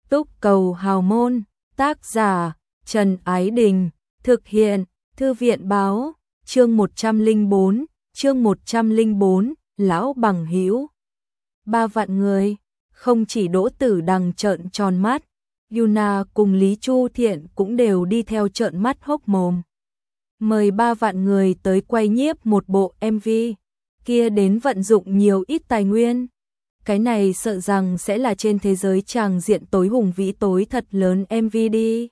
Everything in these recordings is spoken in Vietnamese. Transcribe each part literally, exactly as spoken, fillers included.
Túc Cầu Hào Môn, tác giả Trần Ái Đình, thực hiện Thư viện Báo, chương một trăm lẻ bốn, chương một trăm lẻ bốn, lão bằng hữu. Ba vạn người, không chỉ Đỗ Tử Đằng trợn tròn mắt, Yuna cùng Lý Chu Thiện cũng đều đi theo trợn mắt hốc mồm. Mời ba vạn người tới quay nhiếp một bộ em vê, kia đến vận dụng nhiều ít tài nguyên. Cái này sợ rằng sẽ là trên thế giới tràng diện tối hùng vĩ tối thật lớn em vê đi.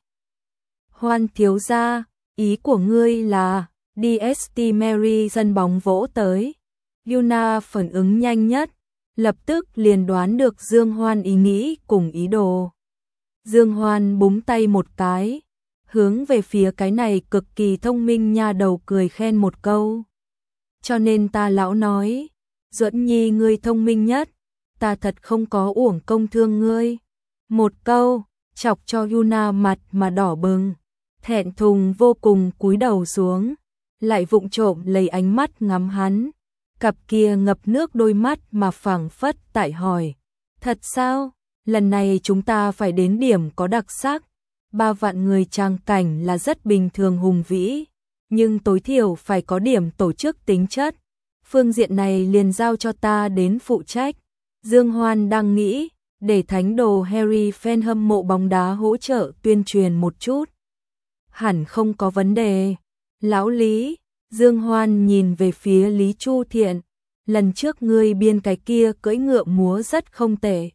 Hoan thiếu gia, ý của ngươi là đê ét tê Mary sân bóng vỗ tới. Yuna phản ứng nhanh nhất, lập tức liền đoán được Dương Hoan ý nghĩ cùng ý đồ. Dương Hoan búng tay một cái, hướng về phía cái này cực kỳ thông minh nha đầu cười khen một câu. Cho nên ta lão nói, Duẫn Nhi ngươi thông minh nhất, ta thật không có uổng công thương ngươi. Một câu, chọc cho Yuna mặt mà đỏ bừng, thẹn thùng vô cùng cúi đầu xuống, lại vụng trộm lấy ánh mắt ngắm hắn. Cặp kia ngập nước đôi mắt mà phảng phất tại hỏi, thật sao, lần này chúng ta phải đến điểm có đặc sắc. Ba vạn người trang cảnh là rất bình thường hùng vĩ, nhưng tối thiểu phải có điểm tổ chức tính chất. Phương diện này liền giao cho ta đến phụ trách. Dương Hoan đang nghĩ, để thánh đồ Harry fan hâm mộ bóng đá hỗ trợ tuyên truyền một chút. Hẳn không có vấn đề. Lão Lý, Dương Hoan nhìn về phía Lý Chu Thiện, lần trước ngươi biên cái kia cưỡi ngựa múa rất không tệ.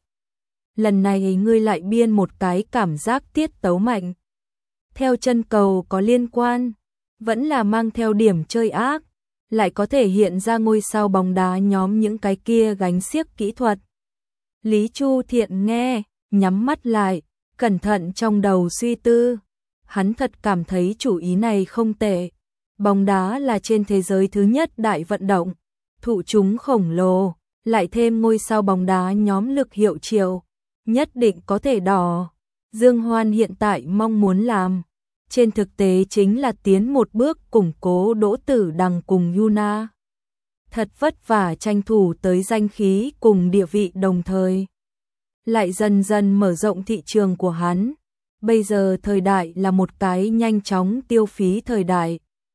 Lần này ngươi lại biên một cái cảm giác tiết tấu mạnh. Theo chân cầu có liên quan, vẫn là mang theo điểm chơi ác, lại có thể hiện ra ngôi sao bóng đá nhóm những cái kia gánh xiếc kỹ thuật. Lý Chu Thiện nghe, nhắm mắt lại, cẩn thận trong đầu suy tư. Hắn thật cảm thấy chủ ý này không tệ. Bóng đá là trên thế giới thứ nhất đại vận động, thụ chúng khổng lồ, lại thêm ngôi sao bóng đá nhóm lực hiệu triệu, nhất định có thể đỏ. Dương Hoan hiện tại mong muốn làm, trên thực tế chính là tiến một bước củng cố Đỗ Tử Đằng cùng Yuna. Thật vất vả tranh thủ tới danh khí cùng địa vị đồng thời. Lại dần dần mở rộng thị trường của hắn. Bây giờ thời đại là một cái nhanh chóng tiêu phí thời đại.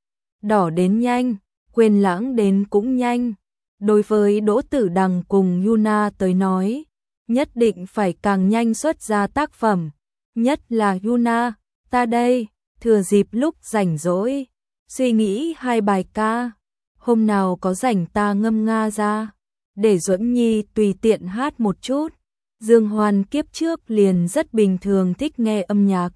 Đỏ đến nhanh, quên lãng đến cũng nhanh. Đối với Đỗ Tử Đằng cùng Yuna tới nói, nhất định phải càng nhanh xuất ra tác phẩm. Nhất là Yuna, ta đây, thừa dịp lúc rảnh rỗi, suy nghĩ hai bài ca. Hôm nào có rảnh ta ngâm nga ra, để Duẫn Nhi tùy tiện hát một chút. Dương Hoan kiếp trước liền rất bình thường thích nghe âm nhạc,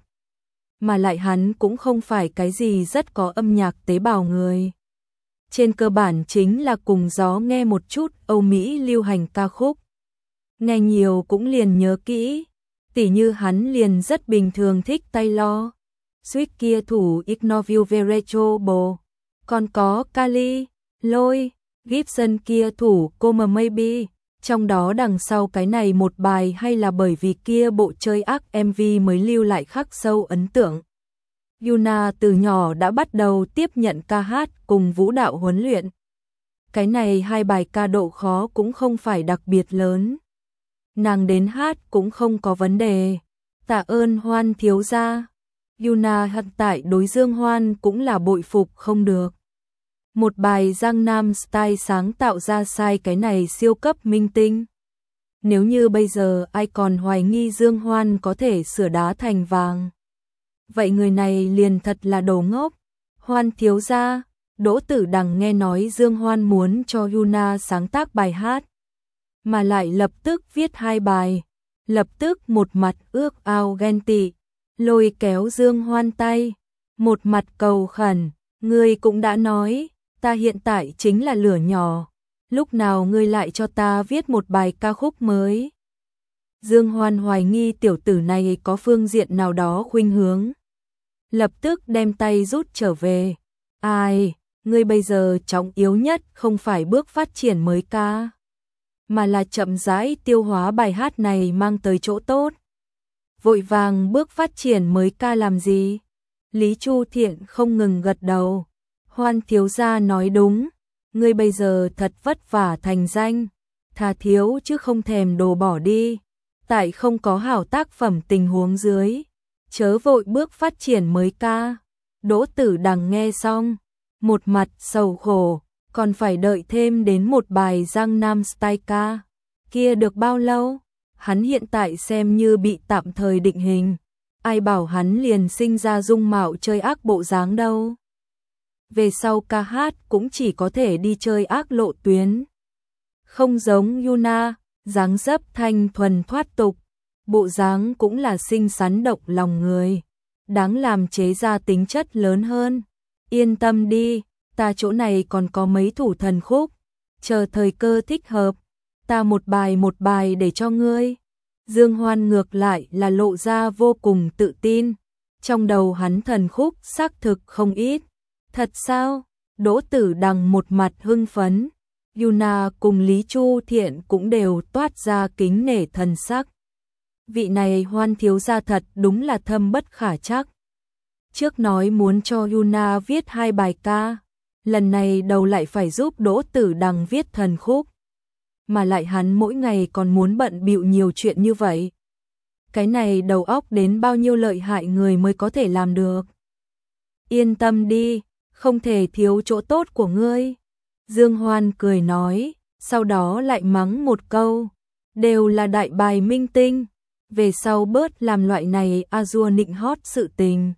mà lại hắn cũng không phải cái gì rất có âm nhạc tế bào người. Trên cơ bản chính là cùng gió nghe một chút Âu Mỹ lưu hành ca khúc. Nghe nhiều cũng liền nhớ kỹ, tỉ như hắn liền rất bình thường thích Taylor Swift kia thủ Ignore You Vegetable, còn có Kali, Lôi, Gibson kia thủ Come Maybe. Trong đó đằng sau cái này một bài hay là bởi vì kia bộ chơi ác em vê mới lưu lại khắc sâu ấn tượng. Yuna từ nhỏ đã bắt đầu tiếp nhận ca hát cùng vũ đạo huấn luyện. Cái này hai bài ca độ khó cũng không phải đặc biệt lớn. Nàng đến hát cũng không có vấn đề. Tạ ơn Hoan thiếu gia. Yuna hiện tại đối Dương Hoan cũng là bội phục không được. Một bài Gangnam Style sáng tạo ra sai cái này siêu cấp minh tinh. Nếu như bây giờ ai còn hoài nghi Dương Hoan có thể sửa đá thành vàng, vậy người này liền thật là đồ ngốc. Hoan thiếu gia, Đỗ Tử Đằng nghe nói Dương Hoan muốn cho Yuna sáng tác bài hát, mà lại lập tức viết hai bài, lập tức một mặt ước ao ghen tị, lôi kéo Dương Hoan tay, một mặt cầu khẩn, ngươi cũng đã nói, ta hiện tại chính là lửa nhỏ, lúc nào ngươi lại cho ta viết một bài ca khúc mới. Dương Hoan hoài nghi tiểu tử này có phương diện nào đó khuynh hướng, lập tức đem tay rút trở về. Ai, ngươi bây giờ trọng yếu nhất không phải bước phát triển mới ca, mà là chậm rãi tiêu hóa bài hát này mang tới chỗ tốt. Vội vàng bước phát triển mới ca làm gì? Lý Chu Thiện không ngừng gật đầu. Hoan thiếu gia nói đúng, ngươi bây giờ thật vất vả thành danh, thà thiếu chứ không thèm đồ bỏ đi. tại không có hảo tác phẩm tình huống dưới, chớ vội bước phát triển mới ca. Đỗ Tử Đằng nghe xong, một mặt sầu khổ, còn phải đợi thêm đến một bài Giang Nam Style ca. Kia được bao lâu? Hắn hiện tại xem như bị tạm thời định hình. Ai bảo hắn liền sinh ra dung mạo chơi ác bộ dáng đâu. Về sau ca hát cũng chỉ có thể đi chơi ác lộ tuyến. Không giống Yuna, dáng dấp thanh thuần thoát tục, bộ dáng cũng là xinh xắn động lòng người, đáng làm chế ra tính chất lớn hơn. Yên tâm đi, ta chỗ này còn có mấy thủ thần khúc, chờ thời cơ thích hợp, ta một bài một bài để cho ngươi. Dương Hoan ngược lại là lộ ra vô cùng tự tin, trong đầu hắn thần khúc xác thực không ít. Thật sao? Đỗ Tử Đằng một mặt hưng phấn. Yuna cùng Lý Chu Thiện cũng đều toát ra kính nể thần sắc. Vị này Hoan thiếu gia thật đúng là thâm bất khả trắc. Trước nói muốn cho Yuna viết hai bài ca, lần này đầu lại phải giúp Đỗ Tử Đằng viết thần khúc. Mà lại hắn mỗi ngày còn muốn bận bịu nhiều chuyện như vậy. Cái này đầu óc đến bao nhiêu lợi hại người mới có thể làm được. Yên tâm đi, không thể thiếu chỗ tốt của ngươi. Dương Hoan cười nói, sau đó lại mắng một câu, đều là đại bài minh tinh, về sau bớt làm loại này a dua nịnh hót sự tình.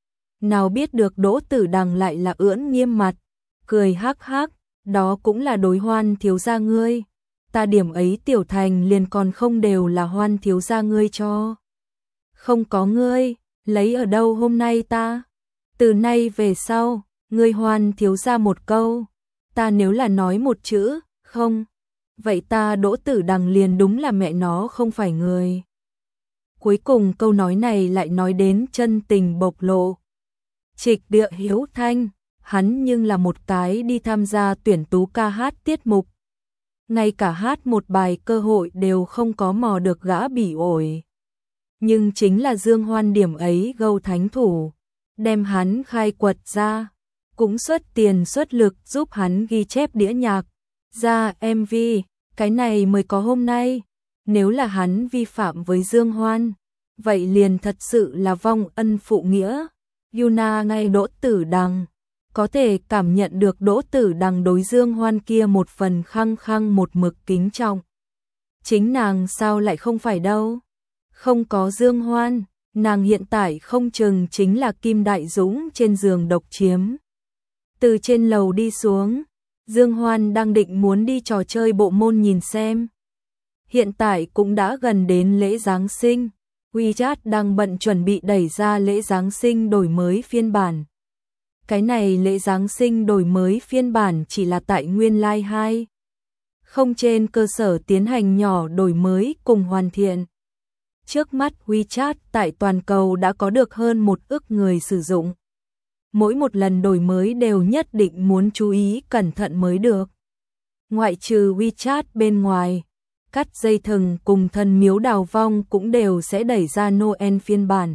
Nào biết được Đỗ Tử Đằng lại là ưỡn nghiêm mặt, cười hắc hắc, đó cũng là đối Hoan thiếu gia ngươi, ta điểm ấy tiểu thành liền còn không đều là Hoan thiếu gia ngươi cho. Không có ngươi, lấy ở đâu hôm nay ta? Từ nay về sau, ngươi Hoan thiếu gia một câu, ta nếu là nói một chữ, không, vậy ta Đỗ Tử Đằng liền đúng là mẹ nó không phải người. Cuối cùng câu nói này lại nói đến chân tình bộc lộ. Trịch Địa Hiếu Thanh, hắn nhưng là một cái đi tham gia tuyển tú ca hát tiết mục. Ngay cả hát một bài cơ hội đều không có mò được gã bỉ ổi. Nhưng chính là Dương Hoan điểm ấy gâu thánh thủ, đem hắn khai quật ra, cũng xuất tiền xuất lực giúp hắn ghi chép đĩa nhạc, ra em vê, cái này mới có hôm nay. Nếu là hắn vi phạm với Dương Hoan, vậy liền thật sự là vong ân phụ nghĩa. Yuna ngay Đỗ Tử Đằng, có thể cảm nhận được Đỗ Tử Đằng đối Dương Hoan kia một phần khăng khăng một mực kính trọng. Chính nàng sao lại không phải đâu? Không có Dương Hoan, nàng hiện tại không chừng chính là Kim Đại Dũng trên giường độc chiếm. Từ trên lầu đi xuống, Dương Hoan đang định muốn đi trò chơi bộ môn nhìn xem. Hiện tại cũng đã gần đến lễ Giáng sinh, WeChat đang bận chuẩn bị đẩy ra lễ Giáng sinh đổi mới phiên bản. Cái này lễ Giáng sinh đổi mới phiên bản chỉ là tại nguyên lai hai. Không trên cơ sở tiến hành nhỏ đổi mới cùng hoàn thiện. Trước mắt WeChat tại toàn cầu đã có được hơn một ức người sử dụng. Mỗi một lần đổi mới đều nhất định muốn chú ý cẩn thận mới được. Ngoại trừ WeChat bên ngoài, Cắt Dây Thừng cùng Thần Miếu Đào Vong cũng đều sẽ đẩy ra Noel phiên bản.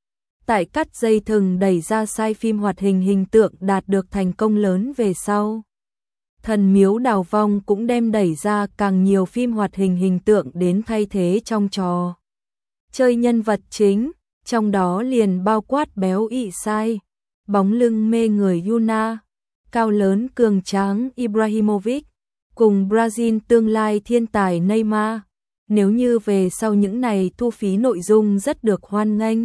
Tại Cắt Dây Thừng đẩy ra sai phim hoạt hình hình tượng đạt được thành công lớn về sau, Thần Miếu Đào Vong cũng đem đẩy ra càng nhiều phim hoạt hình hình tượng đến thay thế trong trò chơi nhân vật chính, trong đó liền bao quát béo ị sai, bóng lưng mê người Yuna, cao lớn cường tráng Ibrahimovic, cùng Brazil tương lai thiên tài Neymar. Nếu như về sau những này thu phí nội dung rất được hoan nghênh,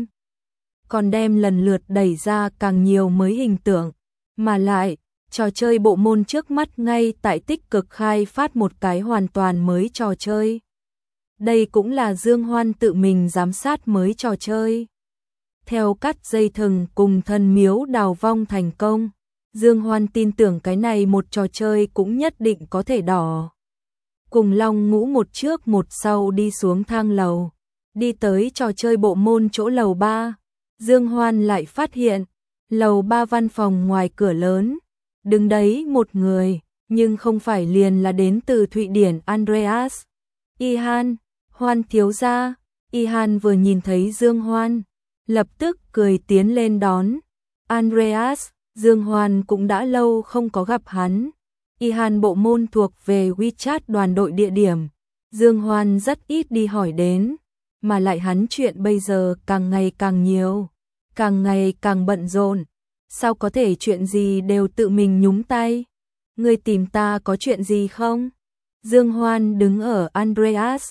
còn đem lần lượt đẩy ra càng nhiều mới hình tượng, mà lại, trò chơi bộ môn trước mắt ngay tại tích cực khai phát một cái hoàn toàn mới trò chơi. Đây cũng là Dương Hoan tự mình giám sát mới trò chơi. Theo Cắt Dây Thừng cùng Thần Miếu Đào Vong thành công, Dương Hoan tin tưởng cái này một trò chơi cũng nhất định có thể đỏ. Cùng Long Ngũ một trước một sau đi xuống thang lầu, đi tới trò chơi bộ môn chỗ lầu ba, Dương Hoan lại phát hiện, lầu ba văn phòng ngoài cửa lớn, đứng đấy một người, nhưng không phải liền là đến từ Thụy Điển Andreas. Ihan, Hoan thiếu gia. Ihan vừa nhìn thấy Dương Hoan, lập tức cười tiến lên đón. Andreas, Dương Hoan cũng đã lâu không có gặp hắn. Ihan bộ môn thuộc về WeChat đoàn đội địa điểm, Dương Hoan rất ít đi hỏi đến, mà lại hắn chuyện bây giờ càng ngày càng nhiều, càng ngày càng bận rộn, sao có thể chuyện gì đều tự mình nhúng tay? Ngươi tìm ta có chuyện gì không? Dương Hoan đứng ở Andreas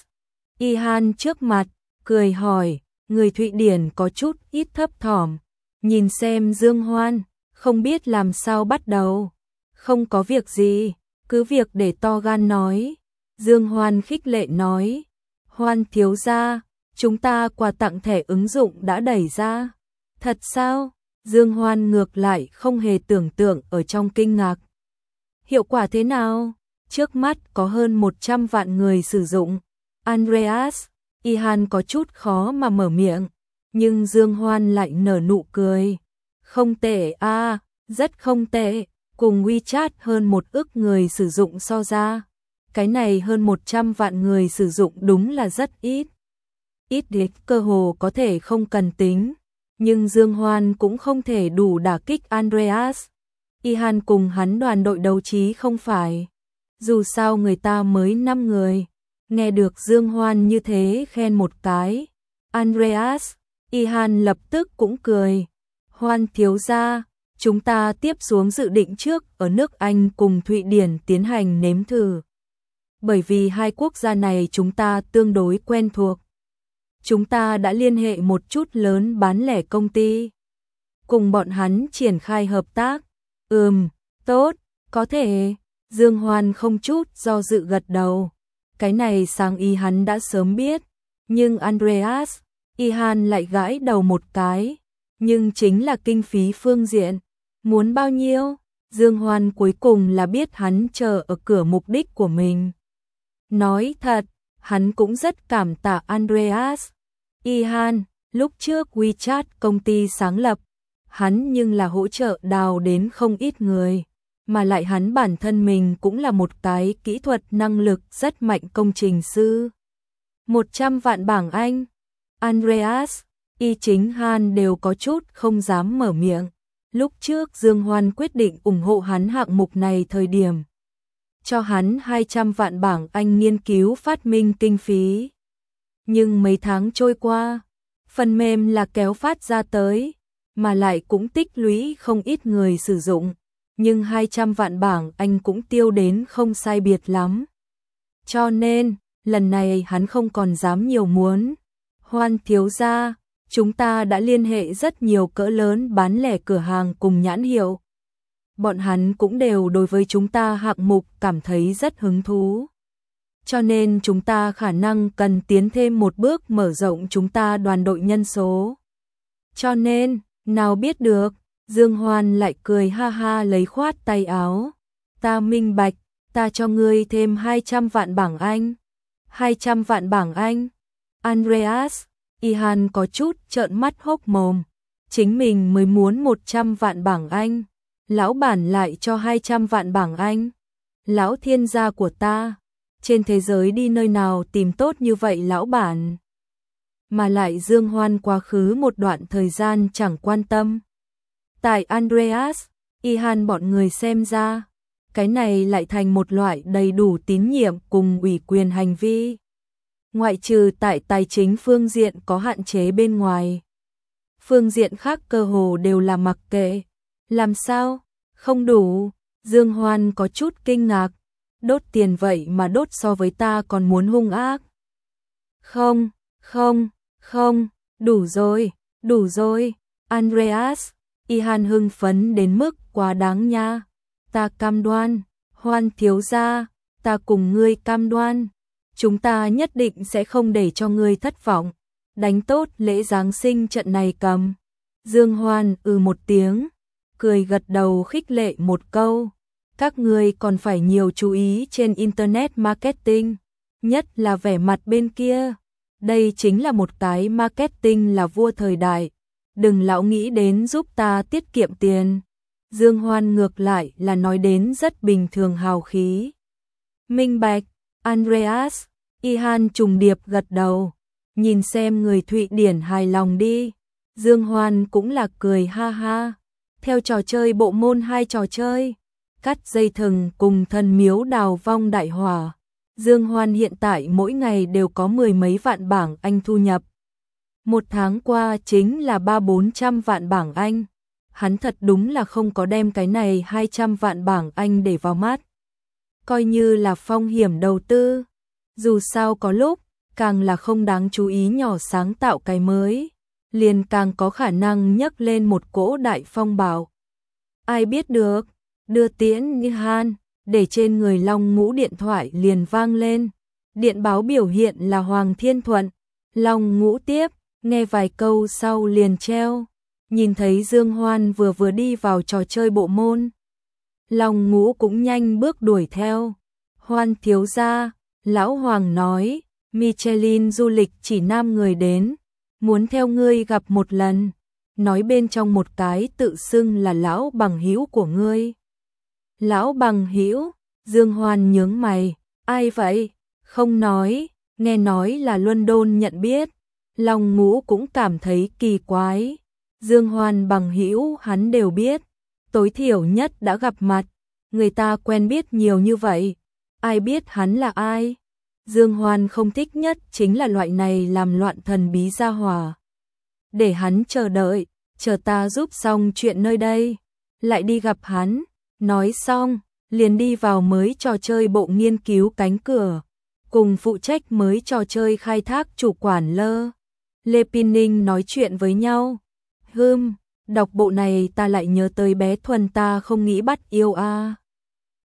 Ihan trước mặt, cười hỏi, người Thụy Điển có chút ít thấp thỏm, nhìn xem Dương Hoan, không biết làm sao bắt đầu. Không có việc gì, cứ việc để to gan nói. Dương Hoan khích lệ nói, Hoan thiếu gia, chúng ta quà tặng thẻ ứng dụng đã đẩy ra. Thật sao? Dương Hoan ngược lại không hề tưởng tượng ở trong kinh ngạc. Hiệu quả thế nào? Trước mắt có hơn một trăm vạn người sử dụng. Andreas Ihan có chút khó mà mở miệng, nhưng Dương Hoan lại nở nụ cười. Không tệ a, à, rất không tệ, cùng WeChat hơn một ức người sử dụng so ra. Cái này hơn một trăm vạn người sử dụng đúng là rất ít. Ít đến cơ hồ có thể không cần tính, nhưng Dương Hoan cũng không thể đủ đả kích Andreas Ihan cùng hắn đoàn đội đấu trí không phải. Dù sao người ta mới năm người. Nghe được Dương Hoan như thế khen một cái, Andreas Ihan lập tức cũng cười. Hoan thiếu gia, chúng ta tiếp xuống dự định trước ở nước Anh cùng Thụy Điển tiến hành nếm thử. Bởi vì hai quốc gia này chúng ta tương đối quen thuộc. Chúng ta đã liên hệ một chút lớn bán lẻ công ty, cùng bọn hắn triển khai hợp tác. Ừm, tốt, có thể. Dương Hoan không chút do dự gật đầu. Cái này sáng ý hắn đã sớm biết, nhưng Andreas Ihan lại gãi đầu một cái. Nhưng chính là kinh phí phương diện. Muốn bao nhiêu? Dương Hoan cuối cùng là biết hắn chờ ở cửa mục đích của mình. Nói thật, hắn cũng rất cảm tạ Andreas Ihan. Lúc trước WeChat công ty sáng lập, hắn nhưng là hỗ trợ đào đến không ít người, mà lại hắn bản thân mình cũng là một cái kỹ thuật năng lực rất mạnh công trình sư. một trăm vạn bảng Anh, Andreas Y chính Han đều có chút không dám mở miệng. Lúc trước Dương Hoan quyết định ủng hộ hắn hạng mục này thời điểm, cho hắn hai trăm vạn bảng Anh nghiên cứu phát minh kinh phí. Nhưng mấy tháng trôi qua, phần mềm là kéo phát ra tới, mà lại cũng tích lũy không ít người sử dụng, nhưng hai trăm vạn bảng Anh cũng tiêu đến không sai biệt lắm. Cho nên, lần này hắn không còn dám nhiều muốn. Hoan thiếu gia, chúng ta đã liên hệ rất nhiều cỡ lớn bán lẻ cửa hàng cùng nhãn hiệu. Bọn hắn cũng đều đối với chúng ta hạng mục cảm thấy rất hứng thú. Cho nên chúng ta khả năng cần tiến thêm một bước mở rộng chúng ta đoàn đội nhân số. Cho nên, nào biết được, Dương Hoan lại cười ha ha lấy khoát tay áo. Ta minh bạch, ta cho ngươi thêm hai trăm vạn bảng Anh. hai trăm vạn bảng Anh. Andreas Ihan có chút trợn mắt hốc mồm. Chính mình mới muốn một trăm vạn bảng Anh. Lão bản lại cho hai trăm vạn bảng Anh. Lão thiên gia của ta. Trên thế giới đi nơi nào tìm tốt như vậy lão bản. Mà lại Dương Hoan quá khứ một đoạn thời gian chẳng quan tâm. Tại Andreas Ihan bọn người xem ra, cái này lại thành một loại đầy đủ tín nhiệm cùng ủy quyền hành vi. Ngoại trừ tại tài chính phương diện có hạn chế bên ngoài, phương diện khác cơ hồ đều là mặc kệ. Làm sao? Không đủ? Dương Hoan có chút kinh ngạc. Đốt tiền vậy mà đốt so với ta còn muốn hung ác. Không, không, không, đủ rồi, đủ rồi. Andreas Ihan hưng phấn đến mức quá đáng nha. Ta cam đoan, Hoan thiếu gia, ta cùng ngươi cam đoan, chúng ta nhất định sẽ không để cho ngươi thất vọng. Đánh tốt lễ Giáng sinh trận này cầm. Dương Hoan ừ một tiếng, cười gật đầu khích lệ một câu. Các ngươi còn phải nhiều chú ý trên Internet Marketing, nhất là vẻ mặt bên kia. Đây chính là một cái marketing là vua thời đại. Đừng lão nghĩ đến giúp ta tiết kiệm tiền. Dương Hoan ngược lại là nói đến rất bình thường hào khí. Minh bạch. Andreas Ihan trùng điệp gật đầu. Nhìn xem người Thụy Điển hài lòng đi. Dương Hoan cũng là cười ha ha. Theo trò chơi bộ môn hai trò chơi, cắt dây thừng cùng thần miếu đào vong đại hỏa. Dương Hoan hiện tại mỗi ngày đều có mười mấy vạn bảng Anh thu nhập. Một tháng qua chính là ba bốn trăm vạn bảng Anh. Hắn thật đúng là không có đem cái này hai trăm vạn bảng Anh để vào mắt. Coi như là phong hiểm đầu tư. Dù sao có lúc, càng là không đáng chú ý nhỏ sáng tạo cái mới, liền càng có khả năng nhấc lên một cỗ đại phong bạo. Ai biết được, đưa tiễn như han, để trên người Long Ngũ điện thoại liền vang lên. Điện báo biểu hiện là Hoàng Thiên Thuận. Long Ngũ tiếp, nghe vài câu sau liền treo. Nhìn thấy Dương Hoan vừa vừa đi vào trò chơi bộ môn. Long Ngũ cũng nhanh bước đuổi theo. Hoan thiếu gia, lão Hoàng nói, Michelin du lịch chỉ nam người đến, muốn theo ngươi gặp một lần. Nói bên trong một cái tự xưng là lão bằng hữu của ngươi. Lão bằng hữu? Dương Hoan nhướng mày, ai vậy? Không nói, nghe nói là London nhận biết. Long Ngũ cũng cảm thấy kỳ quái. Dương Hoan bằng hữu hắn đều biết, tối thiểu nhất đã gặp mặt, người ta quen biết nhiều như vậy, ai biết hắn là ai? Dương Hoan không thích nhất chính là loại này làm loạn thần bí gia hỏa. Để hắn chờ đợi, chờ ta giúp xong chuyện nơi đây, lại đi gặp hắn. Nói xong, liền đi vào mới trò chơi bộ nghiên cứu cánh cửa, cùng phụ trách mới trò chơi khai thác chủ quản Lơ Lê Pinning nói chuyện với nhau. Hừm, đọc bộ này ta lại nhớ tới bé Thuần ta không nghĩ bắt yêu a. À.